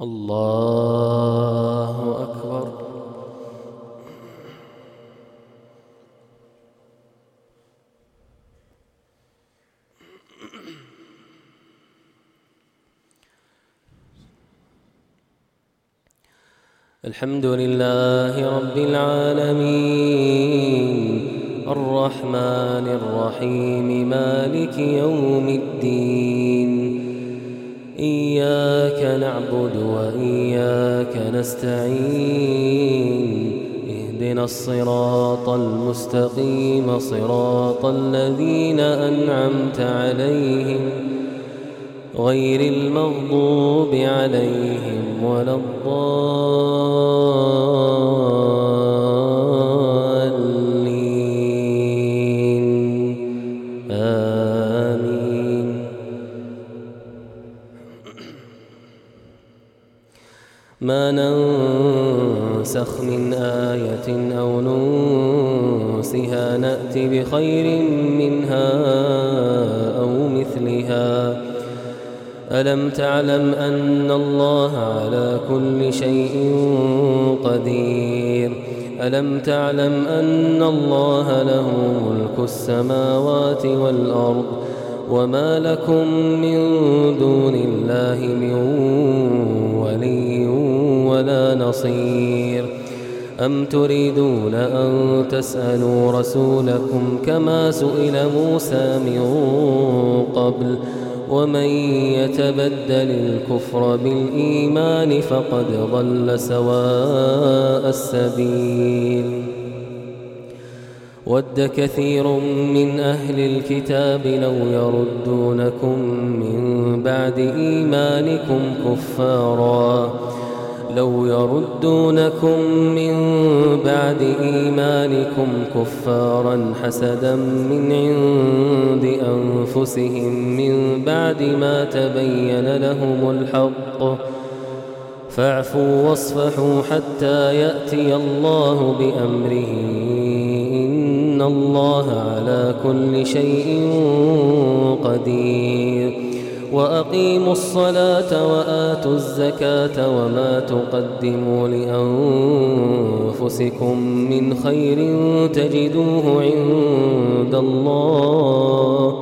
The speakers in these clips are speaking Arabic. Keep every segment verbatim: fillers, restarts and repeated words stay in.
الله أكبر. الحمد لله رب العالمين الرحمن الرحيم مالك يوم الدين إياك نعبد وإياك نستعين اهدنا الصراط المستقيم صراط الذين أنعمت عليهم غير المغضوب عليهم ولا الضالين آمين. ما ننسخ من آية أو ننسها نأت بخير منها أو مثلها. ألم تعلم أن الله على كل شيء قدير؟ ألم تعلم أن الله له ملك السماوات والأرض وما لكم من دون الله من ولي ولا نصير؟ أم تريدون أن تسألوا رسولكم كما سئل موسى من قبل؟ ومن يتبدل الكفر بالإيمان فقد ضل سواء السبيل. ود كثير من أهل الكتاب لو يردونكم من بعد إيمانكم كفارا لو يردونكم من بعد إيمانكم كفارا حسدا من عند أنفسهم من بعد ما تبين لهم الحق فاعفوا واصفحوا حتى يأتي الله بأمره إن الله على كل شيء قدير. وأقيموا الصلاة وآتوا الزكاة وما تقدموا لأنفسكم من خير تجدوه عند الله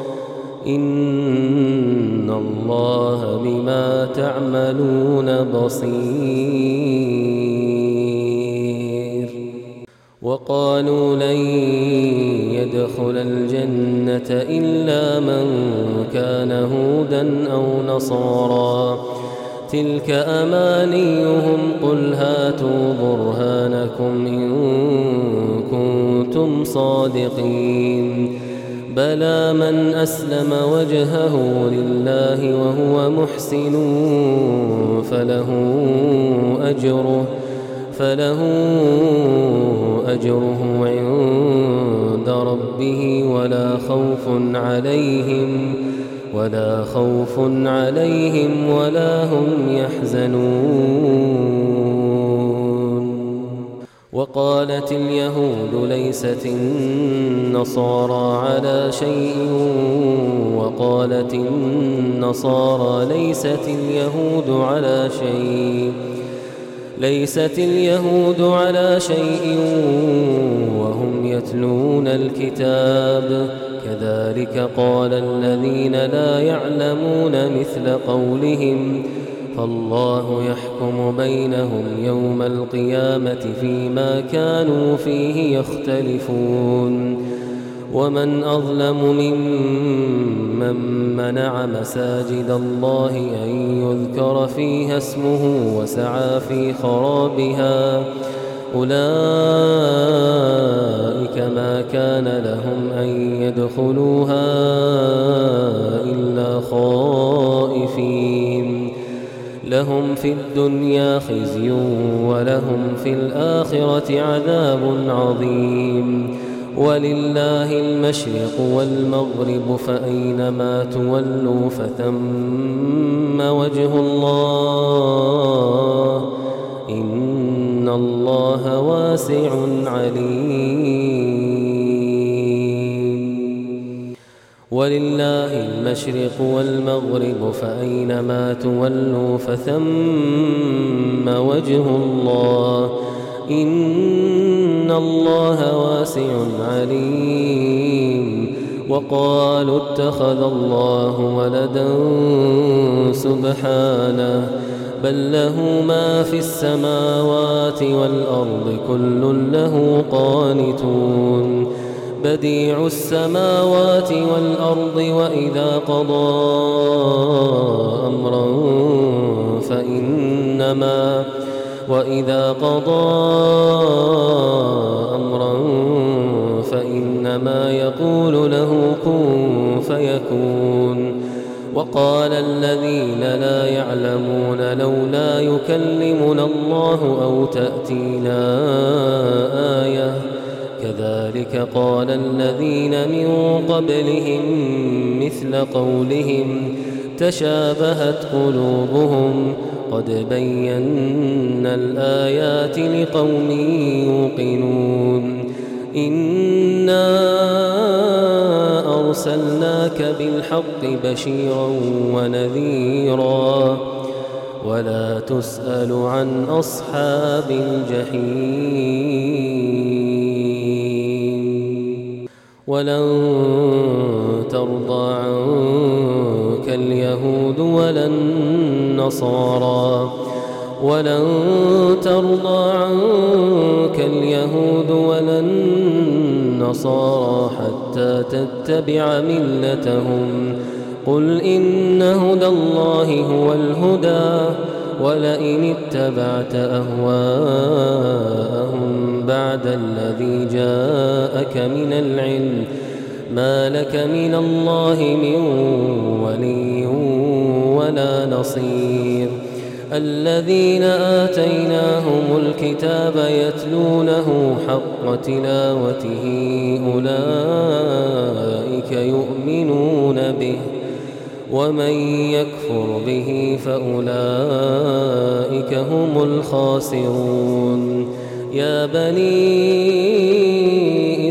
إن الله بما تعملون بصير. وقالوا لن يدخل الجنة إلا من كان هودا أو نصارى تلك أمانيهم قل هاتوا برهانكم إن كنتم صادقين. بلى من أسلم وجهه لله وهو محسن فله أجره فله أجره عند ربه ولا خوف عليهم ولا خوف عليهم ولا هم يحزنون. وقالت اليهود ليست النصارى على شيء وقالت النصارى ليست اليهود على شيء ليست اليهود على شيء وهم يتلون الكتاب كذلك قال الذين لا يعلمون مثل قولهم فالله يحكم بينهم يوم القيامة فيما كانوا فيه يختلفون. ومن أظلم ممن منع مساجد الله أن يذكر فيها اسمه وسعى في خرابها أولئك ما كان لهم أن يدخلوها إلا خائفين لهم في الدنيا خزي ولهم في الآخرة عذاب عظيم. ولله المشرق والمغرب فأينما تولوا فثم وجه الله إن الله واسع عليم. ولله المشرق والمغرب فأينما تولوا فثم وجه الله إن الله واسع عليم. وقالوا اتخذ الله ولدا سبحانه بل له ما في السماوات والأرض كل له قانتون بديع السماوات والأرض وإذا قضى أمرا فإنما وإذا قضى أمرا فإنما يقول له كن فيكون. وقال الذين لا يعلمون لولا يكلمنا الله أو تأتينا آية كذلك قال الذين من قبلهم مثل قولهم تشابهت قلوبهم قد بينا الآيات لقوم يوقنون. إنا أرسلناك بالحق بشيرا ونذيرا ولا تسأل عن أصحاب الجحيم. ولن ترضى عنك اليهود ولا النصارى ولن ترضى عنك اليهود ولا النصارى حتى تتبع ملتهم قل إن هدى الله هو الهدى ولئن اتبعت أهواءهم بعد الذي جاءك من العلم ما لك من الله من ولي ولا نصير. الذين آتيناهم الكتاب يتلونه حق تلاوته أولئك يؤمنون به ومن يكفر به فأولئك هم الخاسرون. يا بني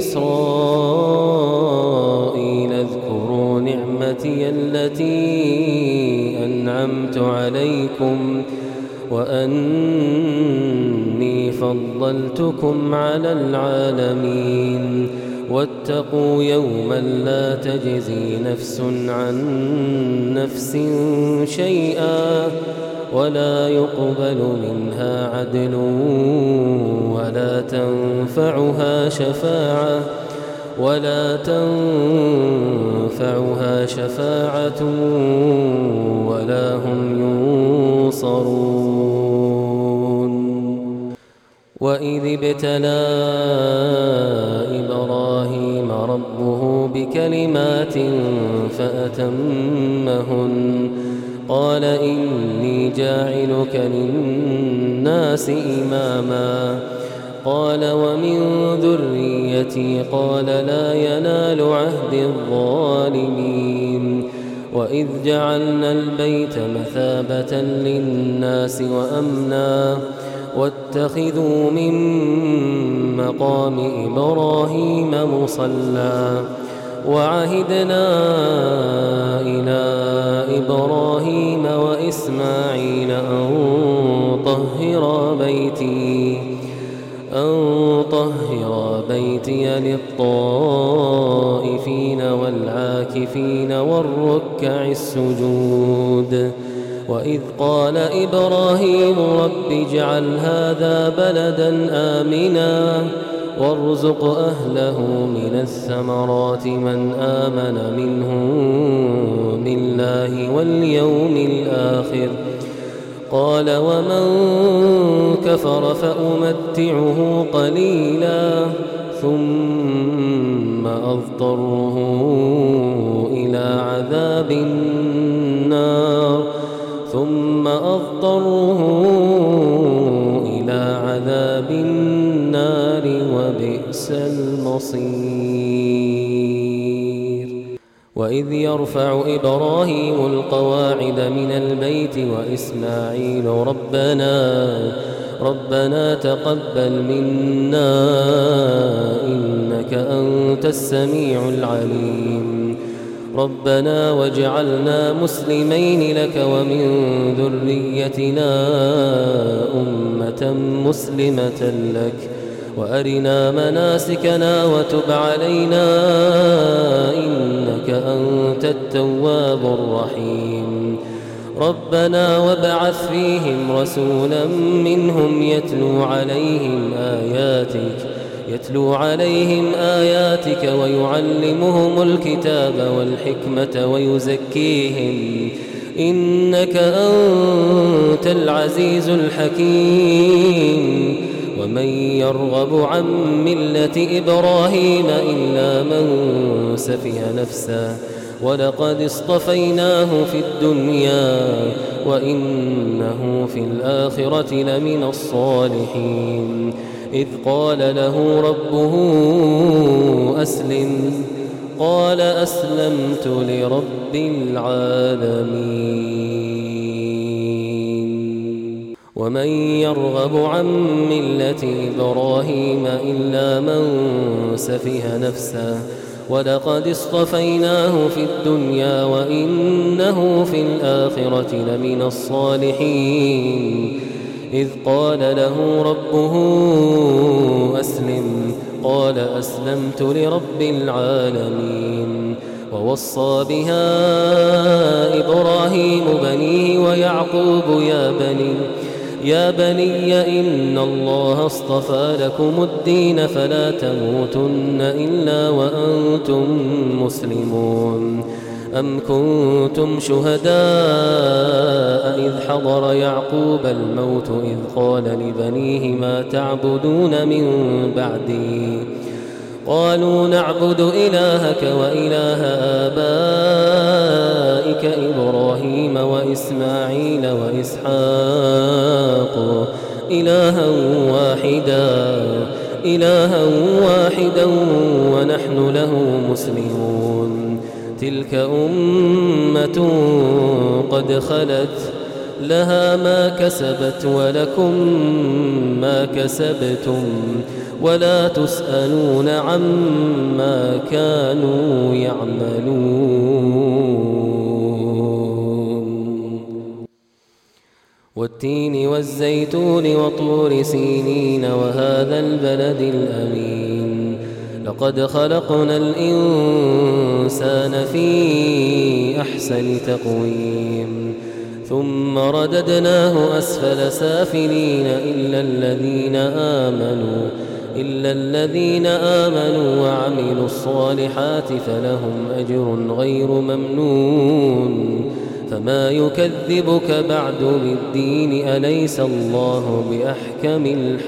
إسرائيل اذكروا نعمتي التي أنعمت عليكم وأني فضلتكم على العالمين. واتقوا يوما لا تجزي نفس عن نفس شيئا ولا يقبل منها عدل ولا تنفعها شفاعة ولا تنفعها شفاعة ولا هم ينصرون. وإذ ابتلى إبراهيم ربه بكلمات فأتمهن قال إني جاعلك للناس إماما قال ومن ذريتي قال لا ينال عهد الظالمين. وإذ جعلنا البيت مثابة للناس وأمنا واتخذوا من مقام إبراهيم مصلى وعهدنا إلى إبراهيم وإسماعيل أن طهرا بيتي أن طهرا بيتي للطائفين والعاكفين والركع السجود. وإذ قال إبراهيم رب اجعل هذا بلدا آمنا وارزق أهله من الثمرات من آمن منهم بالله واليوم الآخر قال ومن كفر فأمتعه قليلا ثم أضطره إلى عذاب النار ثم أضطره إلى عذاب النار وبئس المصير. وإذ يرفع إبراهيم القواعد من البيت وإسماعيل ربنا ربنا تقبل منا إنك أنت السميع العليم. ربنا واجعلنا مسلمين لك ومن ذريتنا أمة مسلمة لك وأرنا مناسكنا وتب علينا إنك أنت التواب الرحيم ربنا وابعث فيهم رسولا منهم يتلو عليهم آياتك يتلو عليهم آياتك ويعلمهم الكتاب والحكمة ويزكيهم إنك أنت العزيز الحكيم ومن يرغب عن ملة إبراهيم إلا من سفه نفسه ولقد اصطفيناه في الدنيا وإنه في الآخرة لمن الصالحين إذ قال له ربه أسلم قال أسلمت لرب العالمين ومن يرغب عن ملة إبراهيم إلا من سفه نفسه ولقد اصطفيناه في الدنيا وإنه في الآخرة لمن الصالحين إذ قال له ربه أسلم قال أسلمت لرب العالمين ووصى بها إبراهيم بنيه ويعقوب يا بني يا بني إن الله اصطفى لكم الدين فلا تموتن إلا وأنتم مسلمون أم كنتم شهداء إذ حضر يعقوب الموت إذ قال لبنيه ما تعبدون من بعدي قالوا نعبد إلهك وإله آبائك إبراهيم وإسماعيل وإسحاق إلها واحدا إلها واحدا ونحن له مسلمون تلك أمة قد خلت لها ما كسبت ولكم ما كسبتم ولا تسألون عما كانوا يعملون والتين والزيتون وطور سينين وهذا البلد الأمين لقد خلقنا الإنسان في أحسن تقويم ثم رددناه أسفل سافلين إلا الذين آمنوا إلا الذين آمنوا وعملوا الصالحات فلهم أجر غير ممنون فما يكذبك بعد بالدين أليس الله بأحكم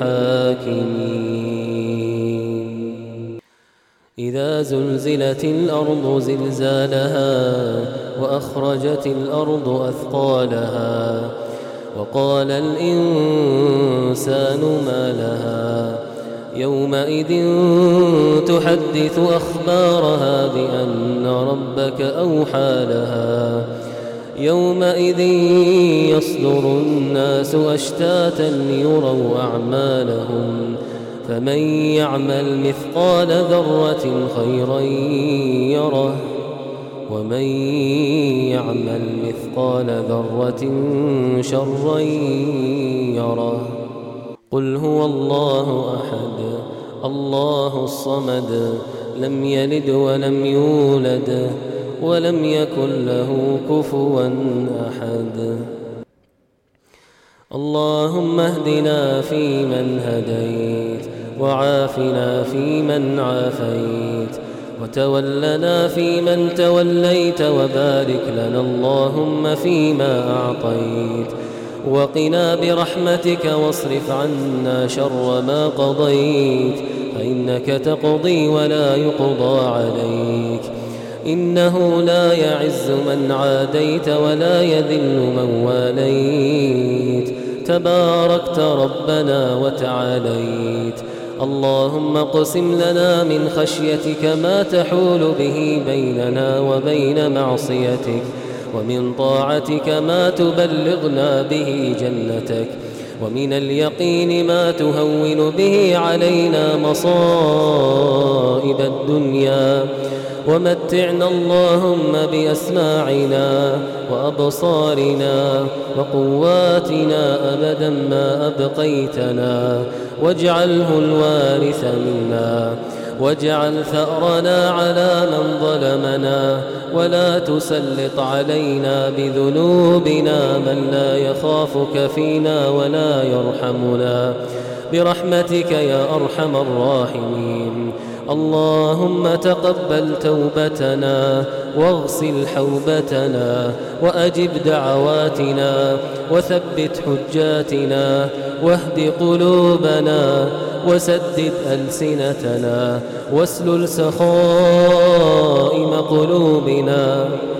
الحاكمين إذا زلزلت الأرض زلزالها وأخرجت الأرض أثقالها وقال الإنسان ما لها يومئذ تحدث أخبارها بأن ربك أوحى لها يومئذ يصدر الناس أشتاتا ليروا أعمالهم فمن يعمل مثقال ذرة خيرا يره ومن يعمل مثقال ذرة شرا يره قل هو الله أحد الله الصمد لم يلد ولم يولد ولم يكن له كفوا أحد اللهم اهدنا فيمن هديت وعافنا فيمن عافيت وتولنا فيمن توليت وبارك لنا اللهم فيما أعطيت وقنا برحمتك واصرف عنا شر ما قضيت فإنك تقضي ولا يقضى عليك إنه لا يعز من عاديت ولا يذل من واليت تباركت ربنا وتعاليت اللهم اقسم لنا من خشيتك ما تحول به بيننا وبين معصيتك ومن طاعتك ما تبلغنا به جنتك ومن اليقين ما تهون به علينا مصائب الدنيا، ومتعنا اللهم بأسماعنا وأبصارنا وقواتنا أبدا ما أبقيتنا، واجعله الوارث منا، واجعل ثأرنا على من ظلمنا، ولا تسلط علينا بذنوبنا من لا يخافك فينا ولا يرحمنا، برحمتك يا أرحم الراحمين. اللهم تقبل توبتنا واغسل حوبتنا وأجب دعواتنا وثبت حجاتنا واهد قلوبنا وسدد ألسنتنا واسلل سخائم قلوبنا.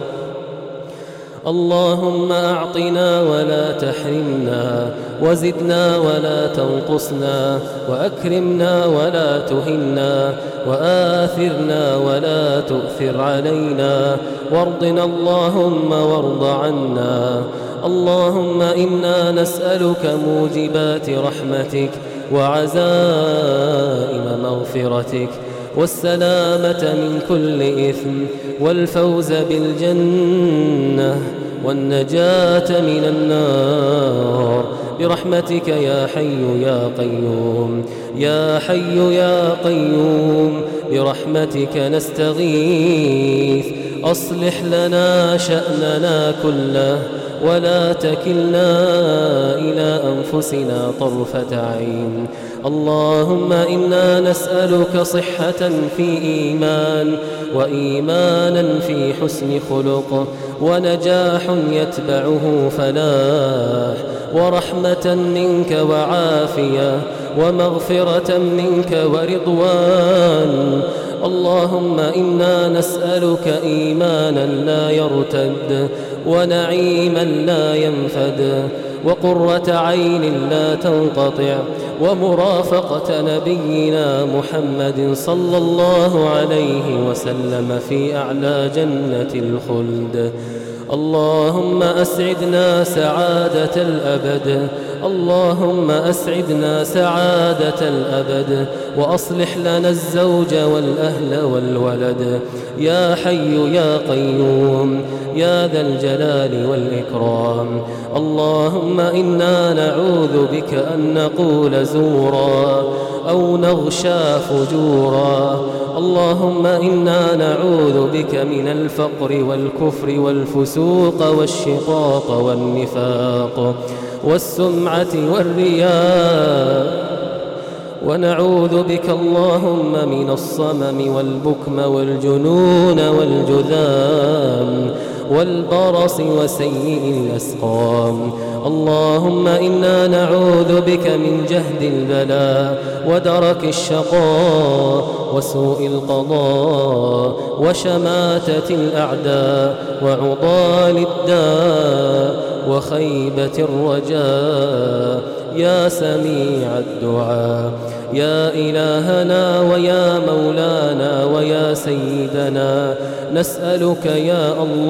اللهم أعطنا ولا تحرمنا، وزدنا ولا تنقصنا، وأكرمنا ولا تهنا، وآثرنا ولا تؤثر علينا، وارضنا اللهم وارض عنا. اللهم إنا نسألك موجبات رحمتك وعزائم مغفرتك والسلامة من كل إثم والفوز بالجنة والنجاة من النار، برحمتك يا حي يا قيوم يا حي يا قيوم، برحمتك نستغيث. أصلح لنا شأننا كله ولا تكلنا إلى أنفسنا طرفة عين. اللهم إنا نسألك صحة في إيمان، وإيمانا في حسن خلق، ونجاح يتبعه فلاح، ورحمة منك وعافية، ومغفرة منك ورضوان. اللهم إنا نسألك إيمانا لا يرتد، ونعيما لا ينفد، وقرة عين لا تنقطع، ومرافقة نبينا محمد صلى الله عليه وسلم في أعلى جنة الخلد. اللهم أسعدنا سعادة الأبد، اللهم أسعدنا سعادة الأبد، وأصلح لنا الزوج والأهل والولد، يا حي يا قيوم يا ذا الجلال والإكرام. اللهم إنا نعوذ بك أن نقول زورا أو نغشى فجورا. اللهم إنا نعوذ بك من الفقر والكفر والفسوق والشقاق والنفاق والسمعة والرياء، ونعوذ بك اللهم من الصمم والبكم والجنون والجذام والبرص وسيء الأسقام. اللهم إنا نعوذ بك من جهد البلاء ودرك الشقاء وسوء القضاء وشماتة الأعداء وعضال الداء وخيبة الرجاء، يا سميع الدعاء، يا إلهنا ويا مولانا ويا سيدنا، نسألك يا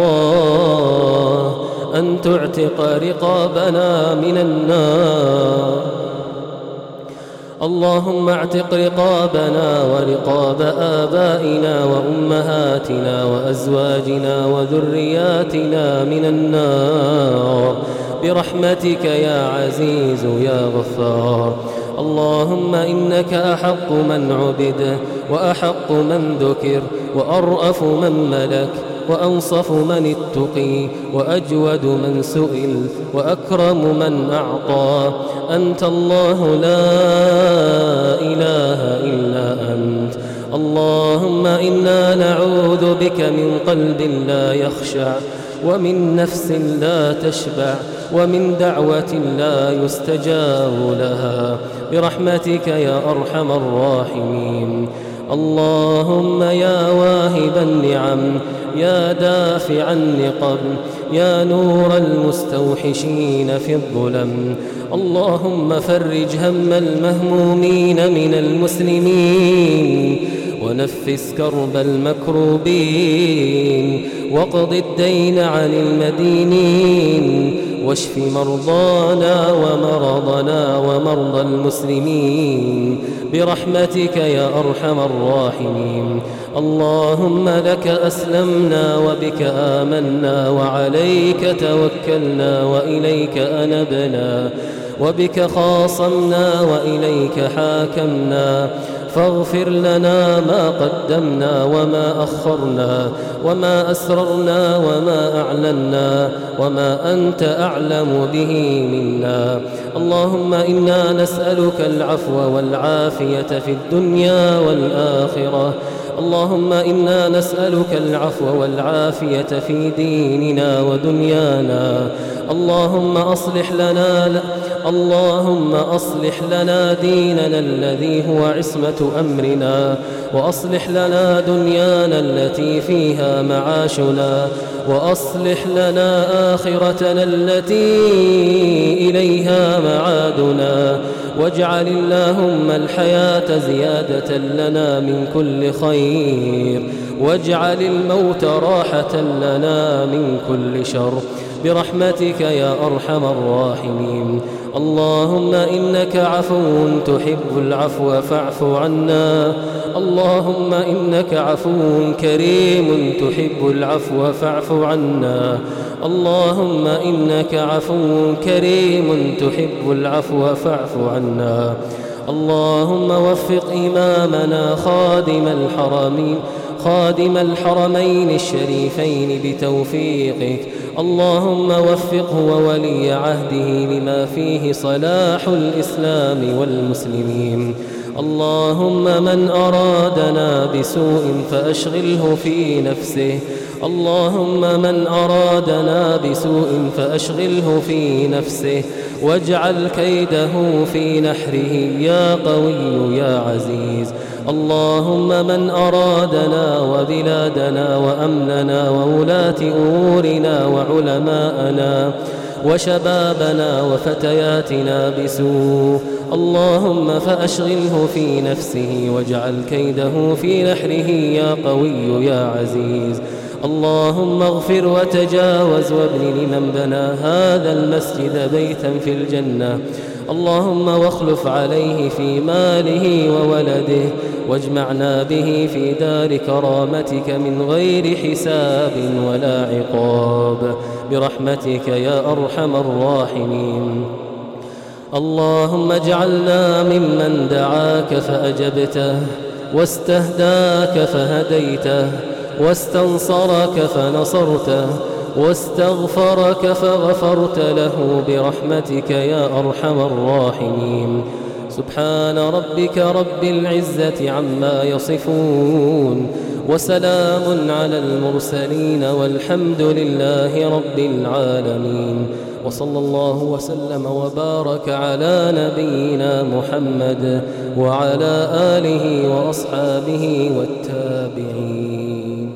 الله أن تعتق رقابنا من النار. اللهم اعتق رقابنا ورقاب آبائنا وأمهاتنا وأزواجنا وذرياتنا من النار برحمتك يا عزيز يا غفار. اللهم إنك أحق من عبد وأحق من ذكر وأرأف من ملك وأنصف من اتقي وأجود من سئل وأكرم من أعطى. أنت الله لا إله إلا أنت. اللهم إنا نعوذ بك من قلب لا يخشع، ومن نفس لا تشبع، ومن دعوة لا يستجاب لها برحمتك يا أرحم الراحمين. اللهم يا واهب النعم، يا دافع النقم، يا نور المستوحشين في الظلم، اللهم فرج هم المهمومين من المسلمين، ونفس كرب المكروبين، واقض الدين عن المدينين، واشف مرضانا ومرضنا ومرضى المسلمين برحمتك يا أرحم الراحمين. اللهم لك أسلمنا وبك آمنا وعليك توكلنا وإليك أنبنا وبك خاصمنا وإليك حاكمنا، فاغفر لنا ما قدمنا وما أخرنا وما أسررنا وما أعلنا وما أنت أعلم به منا. اللهم إنا نسألك العفو والعافية في الدنيا والآخرة. اللهم إنا نسألك العفو والعافية في ديننا ودنيانا. اللهم أصلح لنا اللهم أصلح لنا ديننا الذي هو عصمة أمرنا، وأصلح لنا دنيانا التي فيها معاشنا، وأصلح لنا آخرتنا التي إليها معادنا، واجعل اللهم الحياة زيادة لنا من كل خير، واجعل الموت راحة لنا من كل شر برحمتك يا أرحم الراحمين. اللهم إنك عفو تحب العفو فاعف عنا. اللهم إنك عفو كريم تحب العفو فاعف عنا. اللهم إنك عفو كريم تحب العفو فاعف عنا. اللهم وفق إمامنا خادم الحرمين خادم الحرمين الشريفين بتوفيقك. اللهم وفقه وولي عهده لما فيه صلاح الإسلام والمسلمين. اللهم من أرادنا بسوء فأشغله في نفسه. اللهم من أرادنا بسوء فأشغله في نفسه، واجعل كيده في نحره يا قوي يا عزيز. اللهم من أرادنا وبلادنا وأمننا وولاة أمورنا وعلماءنا وشبابنا وفتياتنا بسوء، اللهم فأشغله في نفسه واجعل كيده في نحره يا قوي يا عزيز. اللهم اغفر وتجاوز وابن لمن بنى هذا المسجد بيتا في الجنة. اللهم واخلف عليه في ماله وولده، واجمعنا به في دار كرامتك من غير حساب ولا عقاب برحمتك يا أرحم الراحمين. اللهم اجعلنا ممن دعاك فأجبته، واستهداك فهديته، واستنصرك فنصرته، واستغفرك فغفرت له برحمتك يا أرحم الراحمين. سبحان ربك رب العزة عما يصفون، وسلام على المرسلين، والحمد لله رب العالمين. وصلى الله وسلم وبارك على نبينا محمد وعلى آله وأصحابه والتابعين.